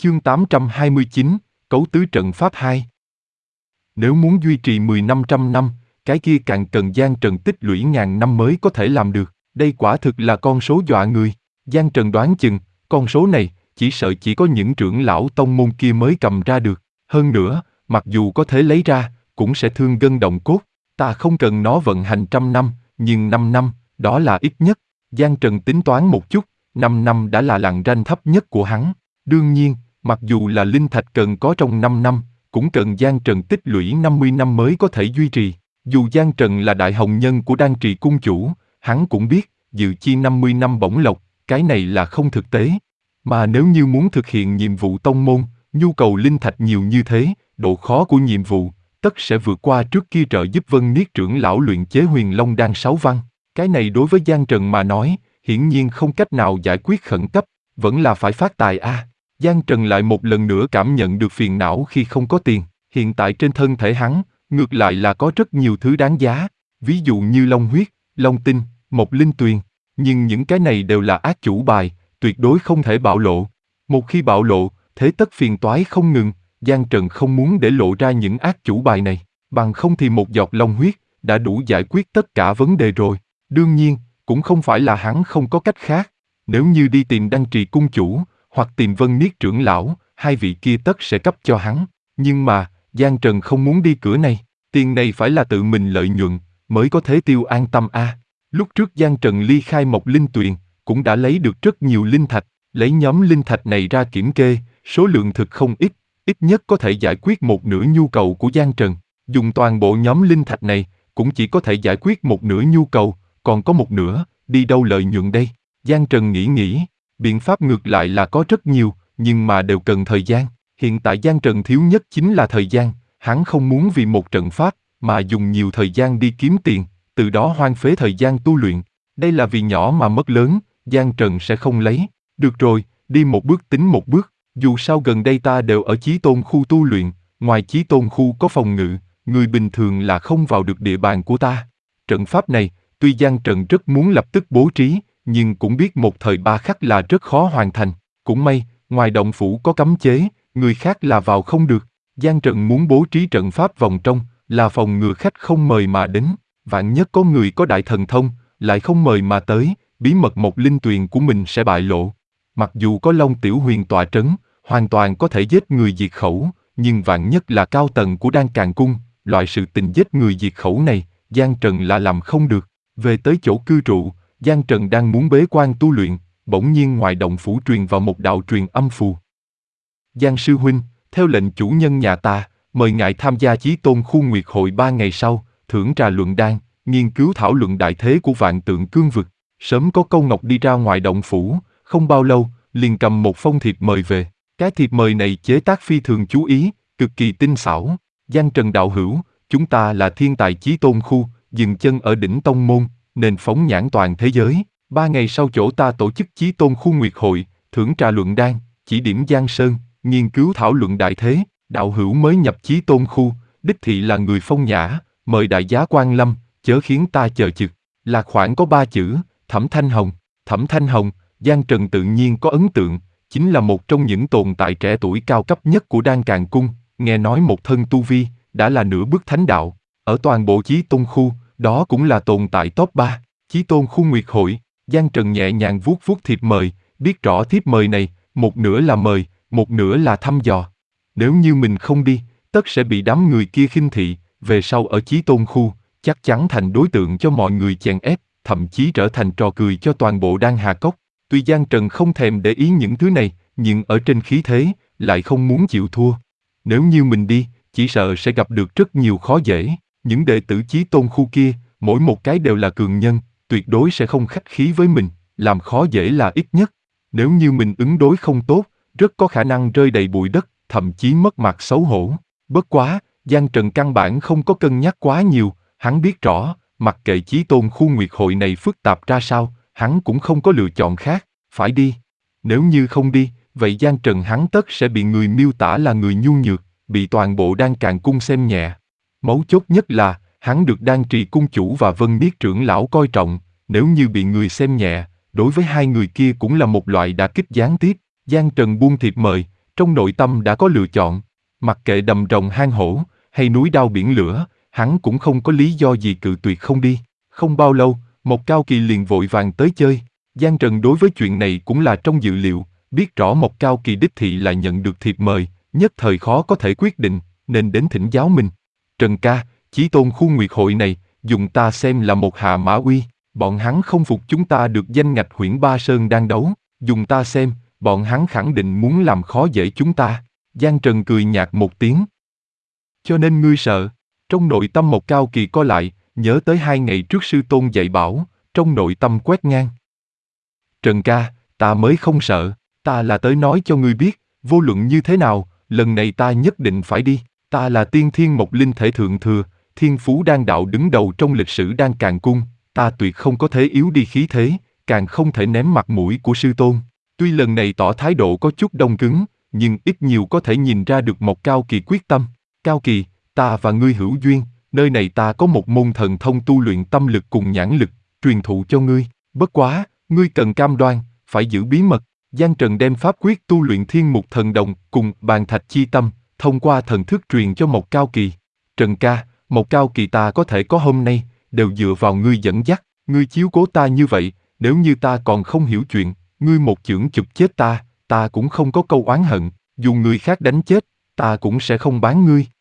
Chương 829, Cấu tứ trận Pháp 2. Nếu muốn duy trì 10-500 năm, cái kia càng cần Giang Trần tích lũy ngàn năm mới có thể làm được. Đây quả thực là con số dọa người. Giang Trần đoán chừng, con số này, chỉ sợ chỉ có những trưởng lão tông môn kia mới cầm ra được. Hơn nữa, mặc dù có thể lấy ra, cũng sẽ thương gân động cốt. Ta không cần nó vận hành 100 năm, nhưng 5 năm, đó là ít nhất. Giang Trần tính toán một chút, 5 năm đã là lằn ranh thấp nhất của hắn. Đương nhiên, mặc dù là linh thạch cần có trong 5 năm, cũng cần Giang Trần tích lũy 50 năm mới có thể duy trì. Dù Giang Trần là đại hồng nhân của Đan Trì cung chủ, hắn cũng biết, dự chi 50 năm bổng lộc, cái này là không thực tế. Mà nếu như muốn thực hiện nhiệm vụ tông môn, nhu cầu linh thạch nhiều như thế, độ khó của nhiệm vụ, tất sẽ vượt qua trước kia trợ giúp Vân Niết trưởng lão luyện chế Huyền Long Đan 6 văn. Cái này đối với Giang Trần mà nói, hiển nhiên không cách nào giải quyết khẩn cấp, vẫn là phải phát tài a. Giang Trần lại một lần nữa cảm nhận được phiền não khi không có tiền. Hiện tại trên thân thể hắn, ngược lại là có rất nhiều thứ đáng giá, ví dụ như long huyết, long tinh, mộc linh tuyền. Nhưng những cái này đều là ác chủ bài, tuyệt đối không thể bạo lộ. Một khi bạo lộ, thế tất phiền toái không ngừng. Giang Trần không muốn để lộ ra những ác chủ bài này, bằng không thì một giọt long huyết đã đủ giải quyết tất cả vấn đề rồi. Đương nhiên, cũng không phải là hắn không có cách khác. Nếu như đi tìm Đan Trì cung chủ, hoặc tìm Vân Niết trưởng lão, hai vị kia tất sẽ cấp cho hắn. Nhưng mà, Giang Trần không muốn đi cửa này. Tiền này phải là tự mình lợi nhuận, mới có thể tiêu an tâm a. Lúc trước Giang Trần ly khai Mộc Linh Tuyền, cũng đã lấy được rất nhiều linh thạch. Lấy nhóm linh thạch này ra kiểm kê, số lượng thực không ít, ít nhất có thể giải quyết một nửa nhu cầu của Giang Trần. Dùng toàn bộ nhóm linh thạch này, cũng chỉ có thể giải quyết một nửa nhu cầu, còn có một nửa, đi đâu lợi nhuận đây? Giang Trần nghĩ, biện pháp ngược lại là có rất nhiều, nhưng mà đều cần thời gian. Hiện tại Giang Trần thiếu nhất chính là thời gian, hắn không muốn vì một trận pháp, mà dùng nhiều thời gian đi kiếm tiền, từ đó hoang phế thời gian tu luyện. Đây là vì nhỏ mà mất lớn, Giang Trần sẽ không lấy. Được rồi, đi một bước tính một bước, dù sao gần đây ta đều ở Chí Tôn khu tu luyện, ngoài Chí Tôn khu có phòng ngự, người bình thường là không vào được địa bàn của ta. Trận pháp này, tuy Giang Trần rất muốn lập tức bố trí, nhưng cũng biết một thời ba khắc là rất khó hoàn thành. Cũng may, ngoài động phủ có cấm chế, người khác là vào không được. Giang Trần muốn bố trí trận pháp vòng trong, là phòng ngừa khách không mời mà đến. Vạn nhất có người có đại thần thông, lại không mời mà tới, bí mật Mộc Linh Tuyền của mình sẽ bại lộ. Mặc dù có Long Tiểu Huyền tọa trấn, hoàn toàn có thể giết người diệt khẩu, nhưng vạn nhất là cao tầng của Đan Càn Cung, loại sự tình giết người diệt khẩu này, Giang Trần là làm không được. Về tới chỗ cư trụ, Giang Trần đang muốn bế quan tu luyện, bỗng nhiên ngoài động phủ truyền vào một đạo truyền âm phù. Giang sư huynh, theo lệnh chủ nhân nhà ta, mời ngài tham gia Chí Tôn khu nguyệt hội 3 ngày sau, thưởng trà luận đan, nghiên cứu thảo luận đại thế của vạn tượng cương vực. Sớm có câu ngọc đi ra ngoài động phủ, không bao lâu, liền cầm một phong thiệp mời về. Cái thiệp mời này chế tác phi thường chú ý, cực kỳ tinh xảo. Giang Trần đạo hữu, chúng ta là thiên tài Chí Tôn khu, dừng chân ở đỉnh tông môn, nên phóng nhãn toàn thế giới. 3 ngày sau chỗ ta tổ chức Chí Tôn khu nguyệt hội, thưởng trà luận đan, chỉ điểm Giang Sơn, nghiên cứu thảo luận đại thế. Đạo hữu mới nhập Chí Tôn khu, đích thị là người phong nhã, mời đại giá quan lâm, chớ khiến ta chờ chực. Là khoảng có 3 chữ, Thẩm Thanh Hồng. Thẩm Thanh Hồng, Giang Trần tự nhiên có ấn tượng, chính là một trong những tồn tại trẻ tuổi cao cấp nhất của Đan Càn Cung, nghe nói một thân tu vi, đã là nửa bước thánh đạo. Ở toàn bộ Chí Tôn khu, đó cũng là tồn tại top 3. Chí Tôn khu nguyệt hội, Giang Trần nhẹ nhàng vuốt vuốt thiệp mời, biết rõ thiệp mời này, một nửa là mời, một nửa là thăm dò. Nếu như mình không đi, tất sẽ bị đám người kia khinh thị, về sau ở Chí Tôn khu, chắc chắn thành đối tượng cho mọi người chèn ép, thậm chí trở thành trò cười cho toàn bộ Đan Hà Cốc. Tuy Giang Trần không thèm để ý những thứ này, nhưng ở trên khí thế, lại không muốn chịu thua. Nếu như mình đi, chỉ sợ sẽ gặp được rất nhiều khó dễ. Những đệ tử Chí Tôn khu kia, mỗi một cái đều là cường nhân, tuyệt đối sẽ không khách khí với mình, làm khó dễ là ít nhất. Nếu như mình ứng đối không tốt, rất có khả năng rơi đầy bụi đất, thậm chí mất mặt xấu hổ. Bất quá, Giang Trần căn bản không có cân nhắc quá nhiều, hắn biết rõ, mặc kệ Chí Tôn khu nguyệt hội này phức tạp ra sao, hắn cũng không có lựa chọn khác, phải đi. Nếu như không đi, vậy Giang Trần hắn tất sẽ bị người miêu tả là người nhu nhược, bị toàn bộ Đan Càn Cung xem nhẹ. Mấu chốt nhất là, hắn được Đan Trì cung chủ và Vân Niết trưởng lão coi trọng, nếu như bị người xem nhẹ, đối với hai người kia cũng là một loại đả kích gián tiếp. Giang Trần buông thiệp mời, trong nội tâm đã có lựa chọn. Mặc kệ đầm rồng hang hổ, hay núi đao biển lửa, hắn cũng không có lý do gì cự tuyệt không đi. Không bao lâu, Mộc Cao Kỳ liền vội vàng tới chơi. Giang Trần đối với chuyện này cũng là trong dự liệu, biết rõ Mộc Cao Kỳ đích thị là nhận được thiệp mời, nhất thời khó có thể quyết định, nên đến thỉnh giáo mình. Trần ca, Chí Tôn khu nguyệt hội này, dùng ta xem là một hạ mã uy, bọn hắn không phục chúng ta được danh ngạch Huyễn Ba Sơn đang đấu, dùng ta xem, bọn hắn khẳng định muốn làm khó dễ chúng ta. Giang Trần cười nhạt một tiếng. Cho nên ngươi sợ. Trong nội tâm Mộc Cao Kỳ co lại, nhớ tới 2 ngày trước sư tôn dạy bảo, trong nội tâm quét ngang. Trần ca, ta mới không sợ, ta là tới nói cho ngươi biết, vô luận như thế nào, lần này ta nhất định phải đi. Ta là tiên thiên Mộc Linh thể thượng thừa, thiên phú đan đạo đứng đầu trong lịch sử đan càn cung, ta tuyệt không có thể yếu đi khí thế, càng không thể ném mặt mũi của sư tôn. Tuy lần này tỏ thái độ có chút đông cứng, nhưng ít nhiều có thể nhìn ra được Mộc Cao Kỳ quyết tâm. Cao Kỳ, ta và ngươi hữu duyên, nơi này ta có một môn thần thông tu luyện tâm lực cùng nhãn lực, truyền thụ cho ngươi. Bất quá, ngươi cần cam đoan, phải giữ bí mật. Giang Trần đem pháp quyết tu luyện thiên mục thần đồng cùng bàn thạch chi tâm, thông qua thần thức truyền cho Mộc Cao Kỳ. Trần ca, Mộc Cao Kỳ ta có thể có hôm nay, đều dựa vào ngươi dẫn dắt, ngươi chiếu cố ta như vậy, nếu như ta còn không hiểu chuyện, ngươi một chưởng chụp chết ta cũng không có câu oán hận, dù người khác đánh chết, ta cũng sẽ không bán ngươi.